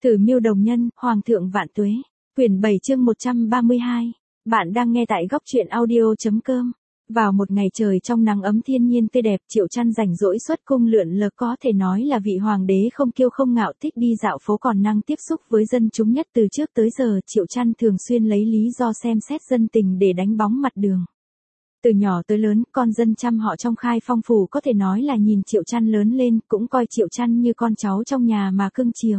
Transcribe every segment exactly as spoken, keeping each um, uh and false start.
Tử Miêu Đồng Nhân, Hoàng thượng vạn tuế. Quyển bảy chương một trăm ba mươi hai. Bạn đang nghe tại góc truyện audio.com. Vào một ngày trời trong nắng ấm thiên nhiên tươi đẹp, Triệu Trăn rảnh rỗi xuất cung lượn lờ, có thể nói là vị hoàng đế không kiêu không ngạo, thích đi dạo phố còn năng tiếp xúc với dân chúng nhất. Từ trước tới giờ, Triệu Trăn thường xuyên lấy lý do xem xét dân tình để đánh bóng mặt đường. Từ nhỏ tới lớn, con dân trăm họ trong Khai Phong phủ có thể nói là nhìn Triệu Trăn lớn lên, cũng coi Triệu Trăn như con cháu trong nhà mà cưng chiều.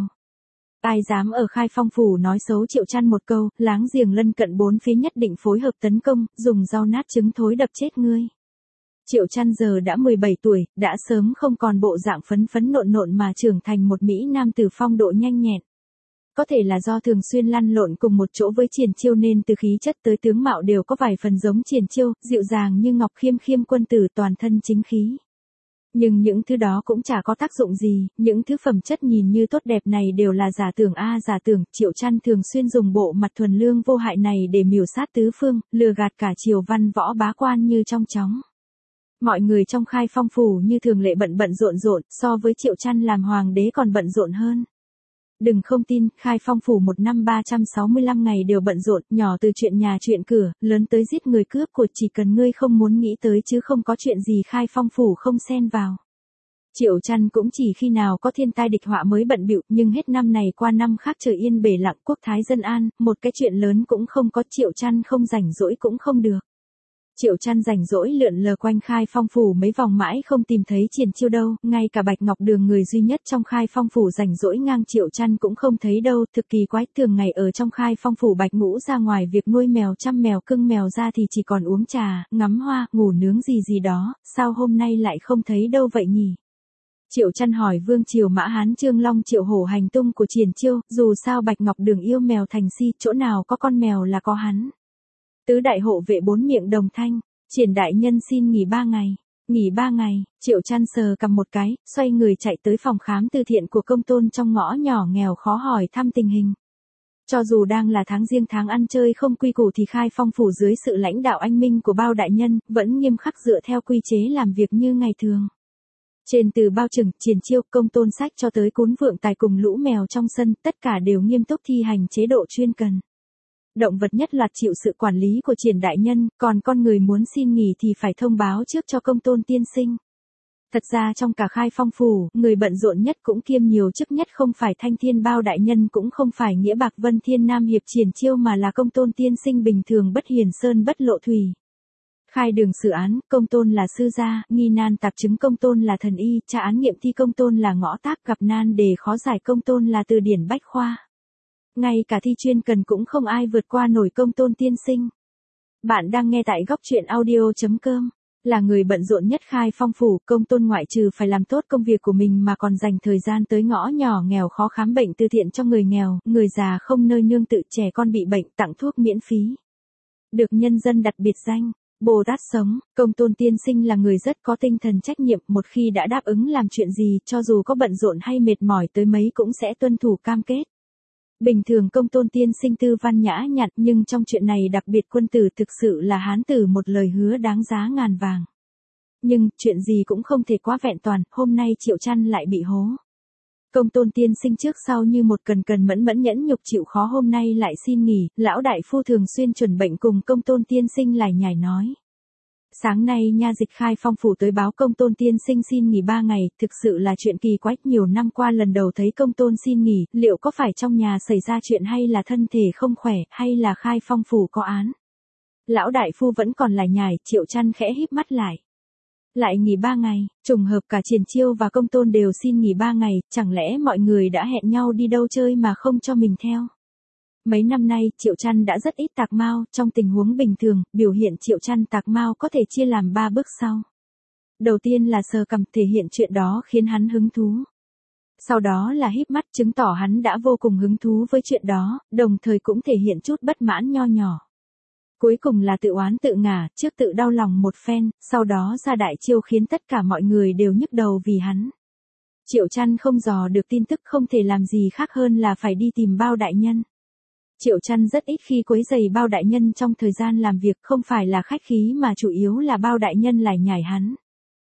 Ai dám ở Khai Phong phủ nói xấu Triệu Trăn một câu, láng giềng lân cận bốn phía nhất định phối hợp tấn công, dùng dao nát trứng thối đập chết ngươi. Triệu Trăn giờ đã mười bảy tuổi, đã sớm không còn bộ dạng phấn phấn nộn nộn mà trưởng thành một mỹ nam tử phong độ nhanh nhẹn. Có thể là do thường xuyên lăn lộn cùng một chỗ với Triển Chiêu nên từ khí chất tới tướng mạo đều có vài phần giống Triển Chiêu, dịu dàng như ngọc, khiêm khiêm quân tử, toàn thân chính khí. Nhưng những thứ đó cũng chả có tác dụng gì, những thứ phẩm chất nhìn như tốt đẹp này đều là giả tưởng a à, giả tưởng. Triệu Trăn thường xuyên dùng bộ mặt thuần lương vô hại này để miểu sát tứ phương, lừa gạt cả triều văn võ bá quan như trong chóng. Mọi người trong Khai Phong phủ như thường lệ bận bận rộn rộn, so với Triệu Trăn làm hoàng đế còn bận rộn hơn. Đừng không tin, Khai Phong phủ một năm ba trăm sáu mươi lăm ngày đều bận rộn, nhỏ từ chuyện nhà chuyện cửa, lớn tới giết người cướp của, chỉ cần ngươi không muốn nghĩ tới chứ không có chuyện gì Khai Phong phủ không xen vào. Triệu Trăn cũng chỉ khi nào có thiên tai địch họa mới bận bịu, nhưng hết năm này qua năm khác trời yên bề lặng, quốc thái dân an, một cái chuyện lớn cũng không có. Triệu Trăn không rảnh rỗi cũng không được. Triệu Trăn rảnh rỗi lượn lờ quanh Khai Phong phủ mấy vòng mãi không tìm thấy Triển Chiêu đâu, ngay cả Bạch Ngọc Đường người duy nhất trong Khai Phong phủ rảnh rỗi ngang Triệu Trăn cũng không thấy đâu. Thực kỳ quái, thường ngày ở trong Khai Phong phủ Bạch Ngũ ra ngoài việc nuôi mèo chăm mèo cưng mèo ra thì chỉ còn uống trà, ngắm hoa, ngủ nướng gì gì đó, sao hôm nay lại không thấy đâu vậy nhỉ? Triệu Trăn hỏi Vương Triều Mã Hán Trương Long Triệu Hổ hành tung của Triển Chiêu, dù sao Bạch Ngọc Đường yêu mèo thành si, chỗ nào có con mèo là có hắn. Tứ đại hộ vệ bốn miệng đồng thanh, Triển đại nhân xin nghỉ ba ngày. Nghỉ ba ngày, Triệu Trăn sờ cầm một cái, xoay người chạy tới phòng khám từ thiện của công tôn trong ngõ nhỏ nghèo khó hỏi thăm tình hình. Cho dù đang là tháng riêng tháng ăn chơi không quy củ thì Khai Phong phủ dưới sự lãnh đạo anh minh của bao đại nhân, vẫn nghiêm khắc dựa theo quy chế làm việc như ngày thường. Trên từ bao trừng, Triển Chiêu, công tôn sách cho tới cún vượng tài cùng lũ mèo trong sân, tất cả đều nghiêm túc thi hành chế độ chuyên cần. Động vật nhất loạt chịu sự quản lý của Triển đại nhân, còn con người muốn xin nghỉ thì phải thông báo trước cho công tôn tiên sinh. Thật ra trong cả Khai Phong phủ, người bận rộn nhất cũng kiêm nhiều chức nhất không phải Thanh Thiên bao đại nhân, cũng không phải Nghĩa Bạc Vân Thiên Nam hiệp Triển Chiêu, mà là công tôn tiên sinh bình thường bất hiền sơn bất lộ thủy. Khai đường xử án, công tôn là sư gia, nghi nan tạp chứng công tôn là thần y, tra án nghiệm thi công tôn là ngõ tác, gặp nan đề khó giải công tôn là từ điển bách khoa. Ngay cả thi chuyên cần cũng không ai vượt qua nổi công tôn tiên sinh. Bạn đang nghe tại góc truyện audio.com. Là người bận rộn nhất Khai Phong phủ, công tôn ngoại trừ phải làm tốt công việc của mình mà còn dành thời gian tới ngõ nhỏ nghèo khó khám bệnh từ thiện cho người nghèo, người già không nơi nương tự, trẻ con bị bệnh tặng thuốc miễn phí. Được nhân dân đặt biệt danh Bồ Tát sống, công tôn tiên sinh là người rất có tinh thần trách nhiệm, một khi đã đáp ứng làm chuyện gì, cho dù có bận rộn hay mệt mỏi tới mấy cũng sẽ tuân thủ cam kết. Bình thường công tôn tiên sinh tư văn nhã nhặn, nhưng trong chuyện này đặc biệt quân tử, thực sự là hán tử một lời hứa đáng giá ngàn vàng. Nhưng, chuyện gì cũng không thể quá vẹn toàn, hôm nay Triệu Trăn lại bị hố. Công tôn tiên sinh trước sau như một cần cần mẫn mẫn nhẫn nhục chịu khó hôm nay lại xin nghỉ, lão đại phu thường xuyên chuẩn bệnh cùng công tôn tiên sinh lải nhải nói. Sáng nay nha dịch Khai Phong phủ tới báo công tôn tiên sinh xin nghỉ ba ngày, thực sự là chuyện kỳ quái, nhiều năm qua lần đầu thấy công tôn xin nghỉ, liệu có phải trong nhà xảy ra chuyện hay là thân thể không khỏe, hay là Khai Phong phủ có án. Lão đại phu vẫn còn lải nhải, Triệu Trăn khẽ híp mắt lại. Lại nghỉ ba ngày, trùng hợp cả Triển Chiêu và công tôn đều xin nghỉ ba ngày, chẳng lẽ mọi người đã hẹn nhau đi đâu chơi mà không cho mình theo. Mấy năm nay, Triệu Trăn đã rất ít tạc mao, trong tình huống bình thường, biểu hiện Triệu Trăn tạc mao có thể chia làm ba bước sau. Đầu tiên là sờ cằm, thể hiện chuyện đó khiến hắn hứng thú. Sau đó là híp mắt, chứng tỏ hắn đã vô cùng hứng thú với chuyện đó, đồng thời cũng thể hiện chút bất mãn nho nhỏ. Cuối cùng là tự oán tự ngả, trước tự đau lòng một phen, sau đó ra đại chiêu khiến tất cả mọi người đều nhức đầu vì hắn. Triệu Trăn không dò được tin tức, không thể làm gì khác hơn là phải đi tìm bao đại nhân. Triệu Trăn rất ít khi quấy rầy bao đại nhân trong thời gian làm việc, không phải là khách khí mà chủ yếu là bao đại nhân lải nhải hắn.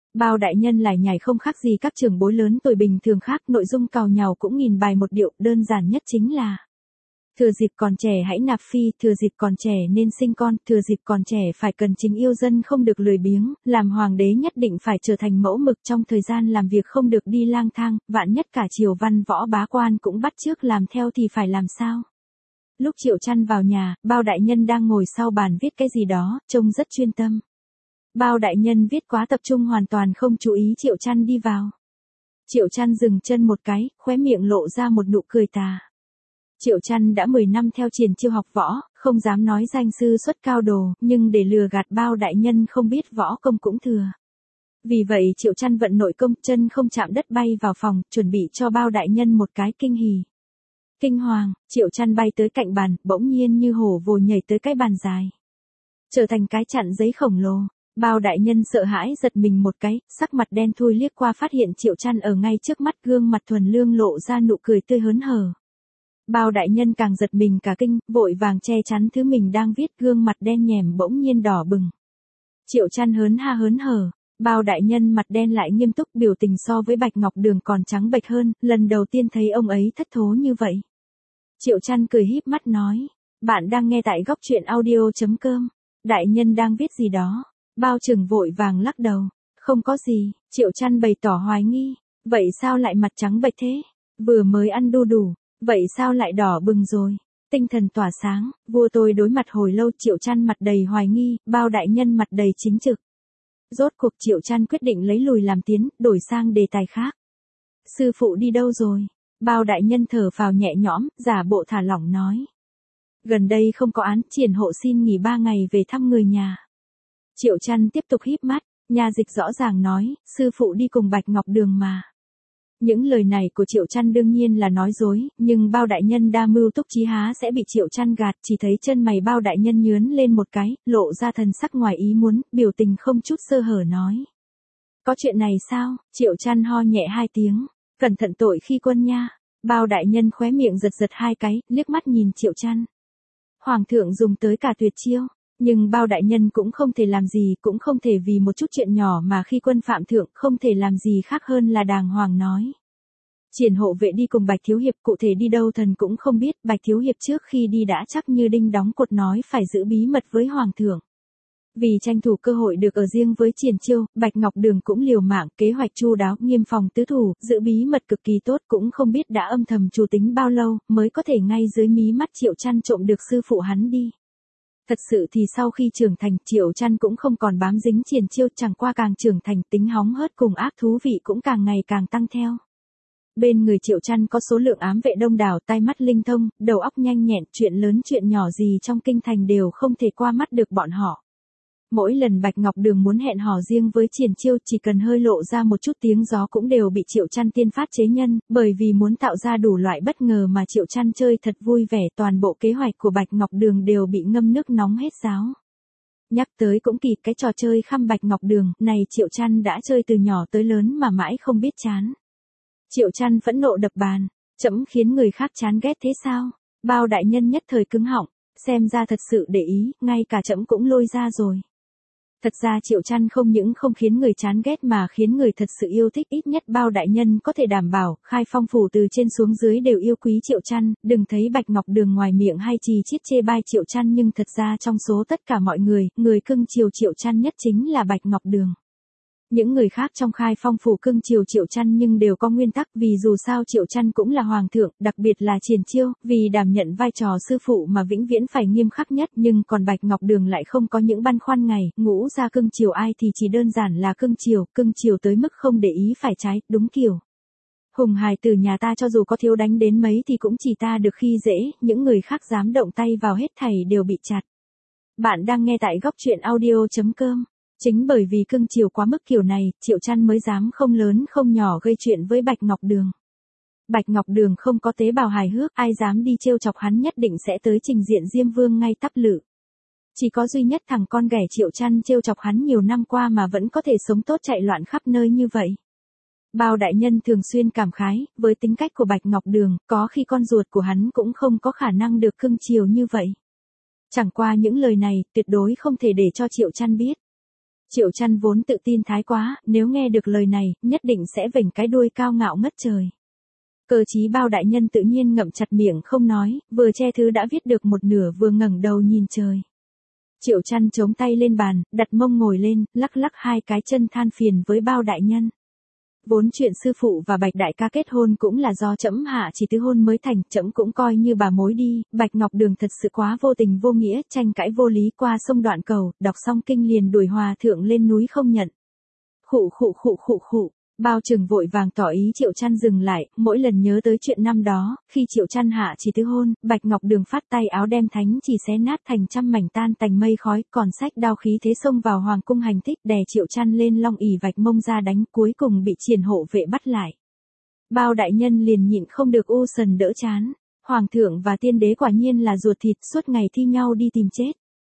Bao đại nhân lại nhảy không khác gì các trưởng bối lớn tuổi bình thường khác, nội dung càu nhàu cũng nghìn bài một điệu, đơn giản nhất chính là: thừa dịp còn trẻ hãy nạp phi, thừa dịp còn trẻ nên sinh con, thừa dịp còn trẻ phải cần chính yêu dân không được lười biếng, làm hoàng đế nhất định phải trở thành mẫu mực trong thời gian làm việc không được đi lang thang, vạn nhất cả triều văn võ bá quan cũng bắt chước làm theo thì phải làm sao? Lúc Triệu Chăn vào nhà, Bao đại nhân đang ngồi sau bàn viết cái gì đó, trông rất chuyên tâm. Bao đại nhân viết quá tập trung hoàn toàn không chú ý Triệu Chăn đi vào. Triệu Chăn dừng chân một cái, khóe miệng lộ ra một nụ cười tà. Triệu Chăn đã mười năm theo Triển Chiêu học võ, không dám nói danh sư xuất cao đồ, nhưng để lừa gạt Bao đại nhân không biết võ công cũng thừa. Vì vậy Triệu Chăn vận nội công, chân không chạm đất bay vào phòng, chuẩn bị cho Bao đại nhân một cái kinh hỉ. Kinh hoàng, Triệu Chăn bay tới cạnh bàn, bỗng nhiên như hổ vồ nhảy tới cái bàn dài, trở thành cái chặn giấy khổng lồ. Bao đại nhân sợ hãi giật mình một cái, sắc mặt đen thui liếc qua phát hiện Triệu Chăn ở ngay trước mắt, gương mặt thuần lương lộ ra nụ cười tươi hớn hở. Bao đại nhân càng giật mình cả kinh, vội vàng che chắn thứ mình đang viết, gương mặt đen nhèm bỗng nhiên đỏ bừng. Triệu Chăn hớn ha hớn hở, Bao đại nhân mặt đen lại nghiêm túc, biểu tình so với Bạch Ngọc Đường còn trắng bệch hơn, lần đầu tiên thấy ông ấy thất thố như vậy. Triệu Chăn cười híp mắt nói: bạn đang nghe tại góc truyện audio chấm com. Đại nhân đang viết gì đó? Bao Trừng vội vàng lắc đầu: không có gì. Triệu Chăn bày tỏ hoài nghi: vậy sao lại mặt trắng bệch thế? Vừa mới ăn đu đủ, vậy sao lại đỏ bừng rồi? Tinh thần tỏa sáng, vua tôi đối mặt hồi lâu. Triệu Chăn mặt đầy hoài nghi, Bao đại nhân mặt đầy chính trực. Rốt cuộc Triệu Chăn quyết định lấy lùi làm tiến, đổi sang đề tài khác. Sư phụ đi đâu rồi? Bao đại nhân thở phào nhẹ nhõm, giả bộ thả lỏng nói: gần đây không có án, Triển hộ xin nghỉ ba ngày về thăm người nhà. Triệu Chăn tiếp tục híp mắt, nha dịch rõ ràng nói: sư phụ đi cùng Bạch Ngọc Đường mà. Những lời này của Triệu Chăn đương nhiên là nói dối, nhưng Bao đại nhân đa mưu túc trí há sẽ bị Triệu Chăn gạt, chỉ thấy chân mày Bao đại nhân nhướn lên một cái, lộ ra thần sắc ngoài ý muốn, biểu tình không chút sơ hở nói: có chuyện này sao? Triệu Chăn ho nhẹ hai tiếng: cẩn thận tội khi quân nha. Bao đại nhân khóe miệng giật giật hai cái, liếc mắt nhìn Triệu Chăn. Hoàng thượng dùng tới cả tuyệt chiêu, nhưng Bao đại nhân cũng không thể làm gì, cũng không thể vì một chút chuyện nhỏ mà khi quân phạm thượng, không thể làm gì khác hơn là đàng hoàng nói: Triển hộ vệ đi cùng Bạch thiếu hiệp, cụ thể đi đâu thần cũng không biết, Bạch thiếu hiệp trước khi đi đã chắc như đinh đóng cột nói phải giữ bí mật với hoàng thượng. Vì tranh thủ cơ hội được ở riêng với Triển Chiêu, Bạch Ngọc Đường cũng liều mạng, kế hoạch chu đáo, nghiêm phòng tứ thủ, giữ bí mật cực kỳ tốt, cũng không biết đã âm thầm chủ tính bao lâu, mới có thể ngay dưới mí mắt Triệu Chăn trộm được sư phụ hắn đi. Thật sự thì sau khi trưởng thành, Triệu Chăn cũng không còn bám dính Triển Chiêu, chẳng qua càng trưởng thành, tính hóng hớt cùng ác thú vị cũng càng ngày càng tăng theo. Bên người Triệu Chăn có số lượng ám vệ đông đảo, tai mắt linh thông, đầu óc nhanh nhẹn, chuyện lớn chuyện nhỏ gì trong kinh thành đều không thể qua mắt được bọn họ. Mỗi lần Bạch Ngọc Đường muốn hẹn hò riêng với Triển Chiêu, chỉ cần hơi lộ ra một chút tiếng gió cũng đều bị Triệu Chăn tiên phát chế nhân, bởi vì muốn tạo ra đủ loại bất ngờ mà Triệu Chăn chơi thật vui vẻ, toàn bộ kế hoạch của Bạch Ngọc Đường đều bị ngâm nước nóng hết sáo. Nhắc tới cũng kỳ, cái trò chơi khăm Bạch Ngọc Đường này Triệu Chăn đã chơi từ nhỏ tới lớn mà mãi không biết chán. Triệu Chăn phẫn nộ đập bàn: chấm khiến người khác chán ghét thế sao? Bao đại nhân nhất thời cứng họng, xem ra thật sự để ý, ngay cả chấm cũng lôi ra rồi. Thật ra Triệu Chăn không những không khiến người chán ghét mà khiến người thật sự yêu thích, ít nhất Bao đại nhân có thể đảm bảo, Khai Phong phủ từ trên xuống dưới đều yêu quý Triệu Chăn, đừng thấy Bạch Ngọc Đường ngoài miệng hay chì chiết chê bai Triệu Chăn nhưng thật ra trong số tất cả mọi người, người cưng chiều Triệu Chăn nhất chính là Bạch Ngọc Đường. Những người khác trong Khai Phong phủ cưng chiều Triệu Chăn nhưng đều có nguyên tắc, vì dù sao Triệu Chăn cũng là hoàng thượng, đặc biệt là Triển Chiêu, vì đảm nhận vai trò sư phụ mà vĩnh viễn phải nghiêm khắc nhất, nhưng còn Bạch Ngọc Đường lại không có những băn khoăn ngày, ngũ ra cưng chiều ai thì chỉ đơn giản là cưng chiều, cưng chiều tới mức không để ý phải trái, đúng kiểu. Hùng hài từ nhà ta cho dù có thiếu đánh đến mấy thì cũng chỉ ta được khi dễ, những người khác dám động tay vào hết thảy đều bị chặt. Bạn đang nghe tại góc truyện audio chấm com. Chính bởi vì cưng chiều quá mức kiểu này, Triệu Chăn mới dám không lớn không nhỏ gây chuyện với Bạch Ngọc Đường. Bạch Ngọc Đường không có tế bào hài hước, ai dám đi trêu chọc hắn nhất định sẽ tới trình diện Diêm Vương ngay tắp lự. Chỉ có duy nhất thằng con ghẻ Triệu Chăn trêu chọc hắn nhiều năm qua mà vẫn có thể sống tốt chạy loạn khắp nơi như vậy. Bao đại nhân thường xuyên cảm khái, với tính cách của Bạch Ngọc Đường, có khi con ruột của hắn cũng không có khả năng được cưng chiều như vậy. Chẳng qua những lời này, tuyệt đối không thể để cho Triệu Chăn biết. Triệu Chăn vốn tự tin thái quá, nếu nghe được lời này, nhất định sẽ vểnh cái đuôi cao ngạo ngất trời. Cơ chí Bao đại nhân tự nhiên ngậm chặt miệng không nói, vừa che thứ đã viết được một nửa vừa ngẩng đầu nhìn trời. Triệu Chăn chống tay lên bàn, đặt mông ngồi lên, lắc lắc hai cái chân than phiền với Bao đại nhân. Vốn chuyện sư phụ và Bạch đại ca kết hôn cũng là do trẫm hạ chỉ tứ hôn mới thành, trẫm cũng coi như bà mối đi, Bạch Ngọc Đường thật sự quá vô tình vô nghĩa, tranh cãi vô lý qua sông đoạn cầu, đọc xong kinh liền đuổi hòa thượng lên núi không nhận. Khụ khụ khụ khụ khụ, Bao Trừng vội vàng tỏ ý Triệu Chăn dừng lại, mỗi lần nhớ tới chuyện năm đó, khi Triệu Chăn hạ chỉ tứ hôn, Bạch Ngọc Đường phát tay áo đem thánh chỉ xé nát thành trăm mảnh tan tành mây khói, còn sách đao khí thế xông vào hoàng cung hành thích đè Triệu Chăn lên long ỷ vạch mông ra đánh, cuối cùng bị Triển hộ vệ bắt lại. Bao đại nhân liền nhịn không được u sần đỡ chán, hoàng thượng và tiên đế quả nhiên là ruột thịt, suốt ngày thi nhau đi tìm chết.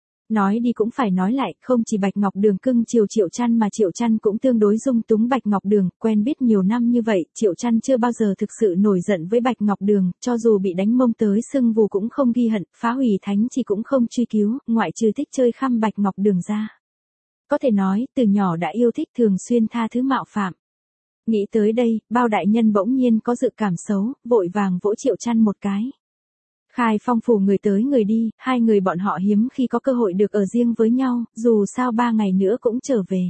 Nói đi cũng phải nói lại, không chỉ Bạch Ngọc Đường cưng chiều Triệu Chăn mà Triệu Chăn cũng tương đối dung túng Bạch Ngọc Đường, quen biết nhiều năm như vậy, Triệu Chăn chưa bao giờ thực sự nổi giận với Bạch Ngọc Đường, cho dù bị đánh mông tới sưng vù cũng không ghi hận, phá hủy thánh chỉ cũng không truy cứu, ngoại trừ thích chơi khăm Bạch Ngọc Đường ra. Có thể nói, từ nhỏ đã yêu thích thường xuyên tha thứ mạo phạm. Nghĩ tới đây, Bao đại nhân bỗng nhiên có dự cảm xấu, vội vàng vỗ Triệu Chăn một cái. Khai Phong phủ người tới người đi, hai người bọn họ hiếm khi có cơ hội được ở riêng với nhau, dù sao ba ngày nữa cũng trở về.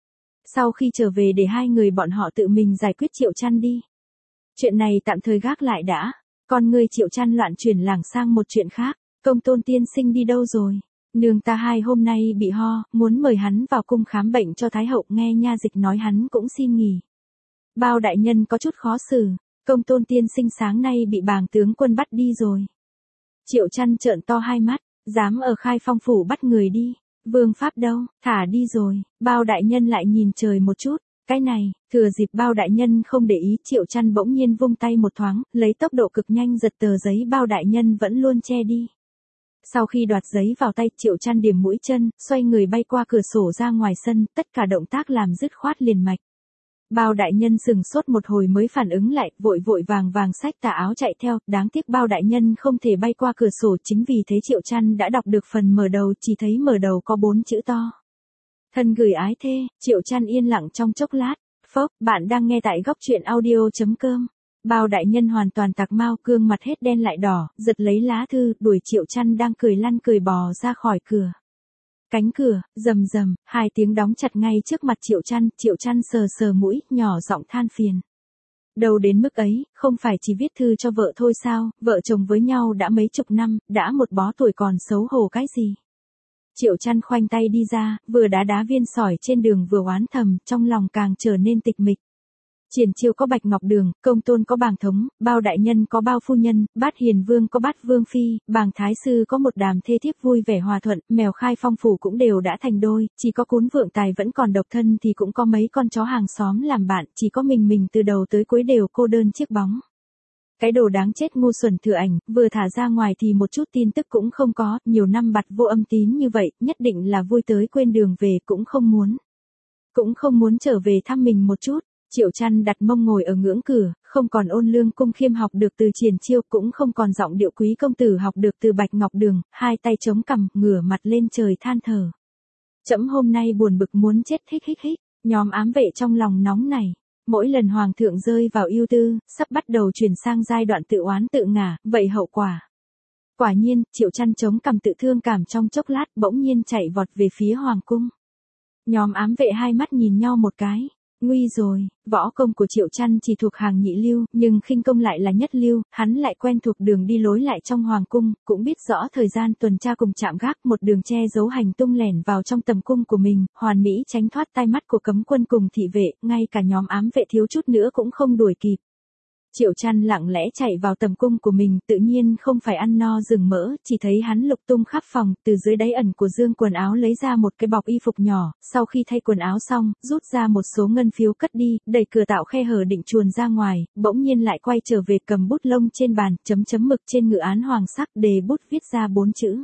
Sau khi trở về để hai người bọn họ tự mình giải quyết Triệu Chăn đi. Chuyện này tạm thời gác lại đã, con ngươi Triệu Chăn loạn chuyển lảng sang một chuyện khác, Công Tôn tiên sinh đi đâu rồi? Nương ta hai hôm nay bị ho, muốn mời hắn vào cung khám bệnh cho Thái hậu, nghe nha dịch nói hắn cũng xin nghỉ. Bao đại nhân có chút khó xử, Công Tôn tiên sinh sáng nay bị bàng tướng quân bắt đi rồi. Triệu Chăn trợn to hai mắt, dám ở Khai Phong phủ bắt người đi, vương pháp đâu, thả đi rồi. Bao đại nhân lại nhìn trời một chút, cái này, thừa dịp Bao đại nhân không để ý, Triệu Chăn bỗng nhiên vung tay một thoáng, lấy tốc độ cực nhanh giật tờ giấy Bao đại nhân vẫn luôn che đi. Sau khi đoạt giấy vào tay, Triệu Chăn điểm mũi chân, xoay người bay qua cửa sổ ra ngoài sân, tất cả động tác làm dứt khoát liền mạch. Bao đại nhân sừng sốt một hồi mới phản ứng lại, vội vội vàng vàng xách tà áo chạy theo, đáng tiếc Bao đại nhân không thể bay qua cửa sổ, chính vì thế Triệu Chăn đã đọc được phần mở đầu, chỉ thấy mở đầu có bốn chữ to. Thân gửi ái thê. Triệu Chăn yên lặng trong chốc lát, phốc, bạn đang nghe tại góc truyện audio chấm com. Bao đại nhân hoàn toàn tạc mau, gương mặt hết đen lại đỏ, giật lấy lá thư, đuổi Triệu Chăn đang cười lăn cười bò ra khỏi cửa. Cánh cửa, rầm rầm, hai tiếng đóng chặt ngay trước mặt Triệu Chăn, Triệu Chăn sờ sờ mũi, nhỏ giọng than phiền. Đâu đến mức ấy, không phải chỉ viết thư cho vợ thôi sao, vợ chồng với nhau đã mấy chục năm, đã một bó tuổi còn xấu hổ cái gì. Triệu Chăn khoanh tay đi ra, vừa đá đá viên sỏi trên đường vừa oán thầm, trong lòng càng trở nên tịch mịch. Triển Chiêu có Bạch Ngọc Đường, Công Tôn có Bàng Thống, Bao đại nhân có Bao phu nhân, Bát Hiền Vương có Bát Vương phi, Bàng thái sư có một đàm thê thiếp vui vẻ hòa thuận, mèo Khai Phong phủ cũng đều đã thành đôi, chỉ có Cún Vượng Tài vẫn còn độc thân thì cũng có mấy con chó hàng xóm làm bạn, chỉ có mình mình từ đầu tới cuối đều cô đơn chiếc bóng. Cái đồ đáng chết ngu xuẩn Thừa Ảnh, vừa thả ra ngoài thì một chút tin tức cũng không có, nhiều năm bặt vô âm tín như vậy, nhất định là vui tới quên đường về, cũng không muốn. Cũng không muốn trở về thăm mình một chút. Triệu Chăn đặt mông ngồi ở ngưỡng cửa, không còn ôn lương cung khiêm học được từ Triển Chiêu, cũng không còn giọng điệu quý công tử học được từ Bạch Ngọc Đường, hai tay chống cằm, ngửa mặt lên trời than thở. Trẫm hôm nay buồn bực muốn chết, hích hích hích, nhóm ám vệ trong lòng nóng này. Mỗi lần hoàng thượng rơi vào ưu tư, sắp bắt đầu chuyển sang giai đoạn tự oán tự ngả, vậy hậu quả. Quả nhiên, Triệu Chăn chống cằm tự thương cảm trong chốc lát, bỗng nhiên chạy vọt về phía hoàng cung. Nhóm ám vệ hai mắt nhìn nhau một cái. Nguy rồi, võ công của Triệu Chăn chỉ thuộc hàng nhị lưu, nhưng khinh công lại là nhất lưu, hắn lại quen thuộc đường đi lối lại trong hoàng cung, cũng biết rõ thời gian tuần tra cùng chạm gác, một đường che giấu hành tung lẻn vào trong tầm cung của mình, hoàn mỹ tránh thoát tai mắt của cấm quân cùng thị vệ, ngay cả nhóm ám vệ thiếu chút nữa cũng không đuổi kịp. Triệu Chăn lặng lẽ chạy vào tầm cung của mình, tự nhiên không phải ăn no rừng mỡ, chỉ thấy hắn lục tung khắp phòng, từ dưới đáy ẩn của dương quần áo lấy ra một cái bọc y phục nhỏ, sau khi thay quần áo xong, rút ra một số ngân phiếu cất đi, đẩy cửa tạo khe hở định chuồn ra ngoài, bỗng nhiên lại quay trở về cầm bút lông trên bàn, chấm chấm mực trên ngự án hoàng sắc, đề bút viết ra bốn chữ.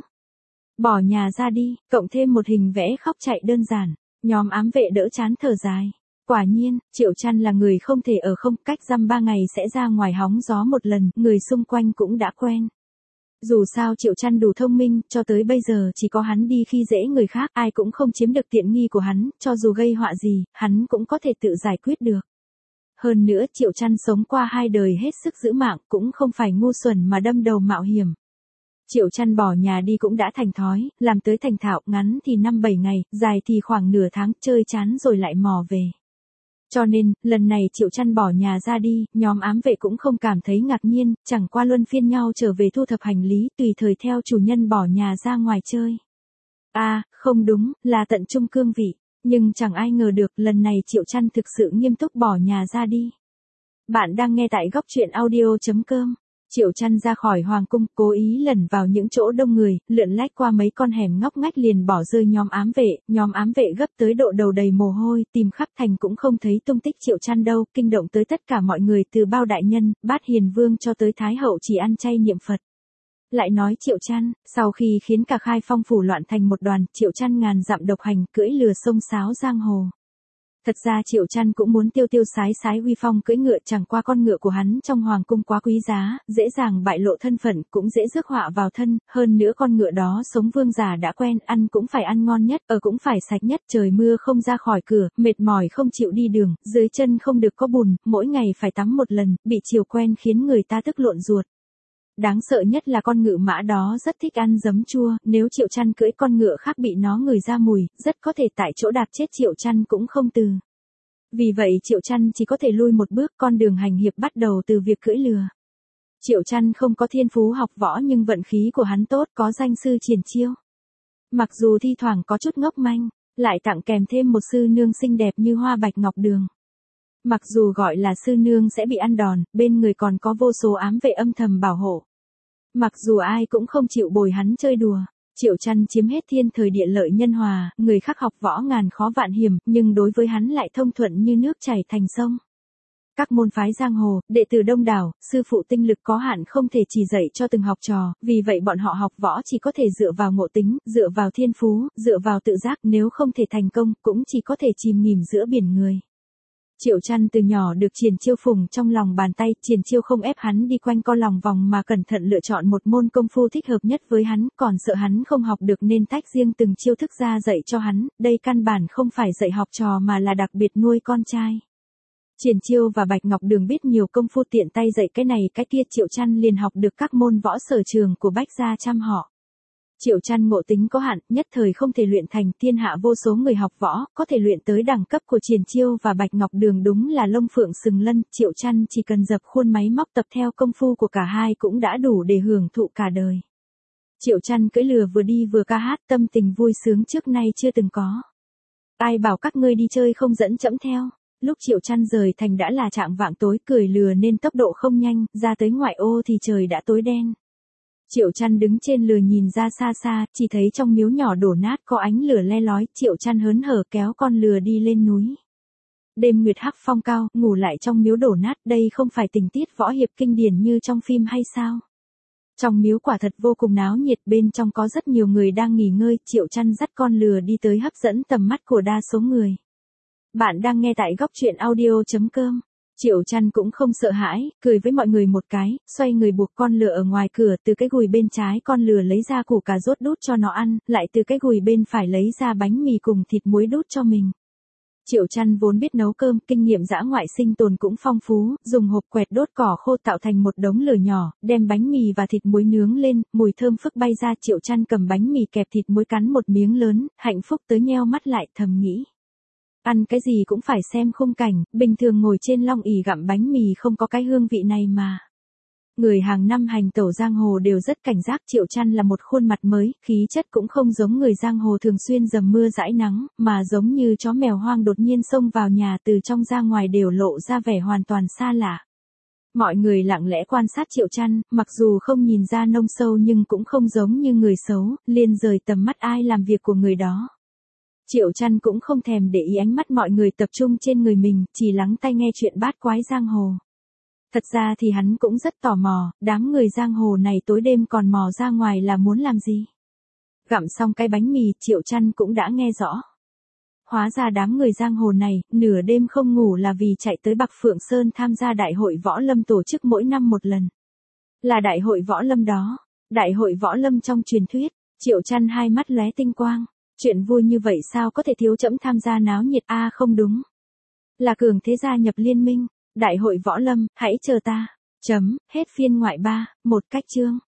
Bỏ nhà ra đi, cộng thêm một hình vẽ khóc chạy đơn giản, nhóm ám vệ đỡ chán thở dài. Quả nhiên, Triệu Chăn là người không thể ở không, cách dăm ba ngày sẽ ra ngoài hóng gió một lần, người xung quanh cũng đã quen. Dù sao Triệu Chăn đủ thông minh, cho tới bây giờ chỉ có hắn đi khi dễ người khác, ai cũng không chiếm được tiện nghi của hắn, cho dù gây họa gì, hắn cũng có thể tự giải quyết được. Hơn nữa Triệu Chăn sống qua hai đời hết sức giữ mạng, cũng không phải ngu xuẩn mà đâm đầu mạo hiểm. Triệu Chăn bỏ nhà đi cũng đã thành thói, làm tới thành thạo, ngắn thì năm bảy ngày, dài thì khoảng nửa tháng, chơi chán rồi lại mò về. Cho nên, lần này Triệu Chăn bỏ nhà ra đi, nhóm ám vệ cũng không cảm thấy ngạc nhiên, chẳng qua luân phiên nhau trở về thu thập hành lý, tùy thời theo chủ nhân bỏ nhà ra ngoài chơi. À, không đúng, là tận trung cương vị, nhưng chẳng ai ngờ được lần này Triệu Chăn thực sự nghiêm túc bỏ nhà ra đi. Bạn đang nghe tại góc truyện audio chấm com. Triệu Chăn ra khỏi hoàng cung, cố ý lẩn vào những chỗ đông người, lượn lách qua mấy con hẻm ngóc ngách liền bỏ rơi nhóm ám vệ, nhóm ám vệ gấp tới độ đầu đầy mồ hôi, tìm khắp thành cũng không thấy tung tích Triệu Chăn đâu, kinh động tới tất cả mọi người từ bao đại nhân, bát hiền vương cho tới thái hậu chỉ ăn chay niệm Phật. Lại nói Triệu Chăn, sau khi khiến cả Khai Phong phủ loạn thành một đoàn, Triệu Chăn ngàn dặm độc hành, cưỡi lừa sông sáo giang hồ. Thật ra Triệu Chăn cũng muốn tiêu tiêu sái sái uy phong cưỡi ngựa, chẳng qua con ngựa của hắn trong hoàng cung quá quý giá, dễ dàng bại lộ thân phận, cũng dễ rước họa vào thân, hơn nữa con ngựa đó sống vương giả đã quen, ăn cũng phải ăn ngon nhất, ở cũng phải sạch nhất, trời mưa không ra khỏi cửa, mệt mỏi không chịu đi đường, dưới chân không được có bùn, mỗi ngày phải tắm một lần, bị chiều quen khiến người ta tức lộn ruột. Đáng sợ nhất là con ngựa mã đó rất thích ăn giấm chua, nếu Triệu Chăn cưỡi con ngựa khác bị nó ngửi ra mùi, rất có thể tại chỗ đạp chết Triệu Chăn cũng không từ. Vì vậy Triệu Chăn chỉ có thể lui một bước, con đường hành hiệp bắt đầu từ việc cưỡi lừa. Triệu Chăn không có thiên phú học võ nhưng vận khí của hắn tốt, có danh sư triển chiêu. Mặc dù thi thoảng có chút ngốc manh, lại tặng kèm thêm một sư nương xinh đẹp như hoa bạch ngọc đường. Mặc dù gọi là sư nương sẽ bị ăn đòn, bên người còn có vô số ám vệ âm thầm bảo hộ. Mặc dù ai cũng không chịu bồi hắn chơi đùa, Triệu Chăn chiếm hết thiên thời địa lợi nhân hòa, người khác học võ ngàn khó vạn hiểm, nhưng đối với hắn lại thông thuận như nước chảy thành sông. Các môn phái giang hồ, đệ tử đông đảo, sư phụ tinh lực có hạn không thể chỉ dạy cho từng học trò, vì vậy bọn họ học võ chỉ có thể dựa vào ngộ tính, dựa vào thiên phú, dựa vào tự giác, nếu không thể thành công, cũng chỉ có thể chìm nghỉm giữa biển người. Triệu Chăn từ nhỏ được Triển Chiêu phùng trong lòng bàn tay, Triển Chiêu không ép hắn đi quanh co lòng vòng mà cẩn thận lựa chọn một môn công phu thích hợp nhất với hắn, còn sợ hắn không học được nên tách riêng từng chiêu thức ra dạy cho hắn, đây căn bản không phải dạy học trò mà là đặc biệt nuôi con trai. Triển Chiêu và Bạch Ngọc Đường biết nhiều công phu tiện tay dạy cái này cái kia, Triệu Chăn liền học được các môn võ sở trường của Bách gia trăm họ. Triệu Chăn ngộ tính có hạn, nhất thời không thể luyện thành, thiên hạ vô số người học võ, có thể luyện tới đẳng cấp của Triển Chiêu và Bạch Ngọc Đường đúng là lông phượng sừng lân, Triệu Chăn chỉ cần dập khuôn máy móc tập theo công phu của cả hai cũng đã đủ để hưởng thụ cả đời. Triệu Chăn cưỡi lừa vừa đi vừa ca hát, tâm tình vui sướng trước nay chưa từng có. Ai bảo các ngươi đi chơi không dẫn trẫm theo. Lúc Triệu Chăn rời thành đã là chạng vạng tối, cười lừa nên tốc độ không nhanh, ra tới ngoại ô thì trời đã tối đen. Triệu Chăn đứng trên lừa nhìn ra xa xa, chỉ thấy trong miếu nhỏ đổ nát có ánh lửa le lói, Triệu Chăn hớn hở kéo con lừa đi lên núi. Đêm nguyệt hắc phong cao, ngủ lại trong miếu đổ nát, đây không phải tình tiết võ hiệp kinh điển như trong phim hay sao? Trong miếu quả thật vô cùng náo nhiệt, bên trong có rất nhiều người đang nghỉ ngơi, Triệu Chăn dắt con lừa đi tới hấp dẫn tầm mắt của đa số người. Bạn đang nghe tại góc truyện audio chấm com. Triệu Chăn cũng không sợ hãi, cười với mọi người một cái, xoay người buộc con lừa ở ngoài cửa, từ cái gùi bên trái con lừa lấy ra củ cà rốt đút cho nó ăn, lại từ cái gùi bên phải lấy ra bánh mì cùng thịt muối đút cho mình. Triệu Chăn vốn biết nấu cơm, kinh nghiệm dã ngoại sinh tồn cũng phong phú, dùng hộp quẹt đốt cỏ khô tạo thành một đống lửa nhỏ, đem bánh mì và thịt muối nướng lên, mùi thơm phức bay ra, Triệu Chăn cầm bánh mì kẹp thịt muối cắn một miếng lớn, hạnh phúc tới nheo mắt lại, thầm nghĩ. Ăn cái gì cũng phải xem khung cảnh, bình thường ngồi trên long ỷ gặm bánh mì không có cái hương vị này mà. Người hàng năm hành tẩu giang hồ đều rất cảnh giác, Triệu Chăn là một khuôn mặt mới, khí chất cũng không giống người giang hồ thường xuyên dầm mưa dãi nắng, mà giống như chó mèo hoang đột nhiên xông vào nhà từ trong ra ngoài đều lộ ra vẻ hoàn toàn xa lạ. Mọi người lặng lẽ quan sát Triệu Chăn, mặc dù không nhìn ra nông sâu nhưng cũng không giống như người xấu, liền rời tầm mắt ai làm việc của người đó. Triệu Chăn cũng không thèm để ý ánh mắt mọi người tập trung trên người mình, chỉ lắng tai nghe chuyện bát quái giang hồ. Thật ra thì hắn cũng rất tò mò, đám người giang hồ này tối đêm còn mò ra ngoài là muốn làm gì? Gặm xong cái bánh mì, Triệu Chăn cũng đã nghe rõ. Hóa ra đám người giang hồ này, nửa đêm không ngủ là vì chạy tới Bạc Phượng Sơn tham gia đại hội võ lâm tổ chức mỗi năm một lần. Là đại hội võ lâm đó. Đại hội võ lâm trong truyền thuyết, Triệu Chăn hai mắt lóe tinh quang. Chuyện vui như vậy sao có thể thiếu trẫm tham gia náo nhiệt a à, không đúng. Là cường thế gia nhập liên minh, đại hội võ lâm, hãy chờ ta. Chấm, hết phiên ngoại ba, một cách chương.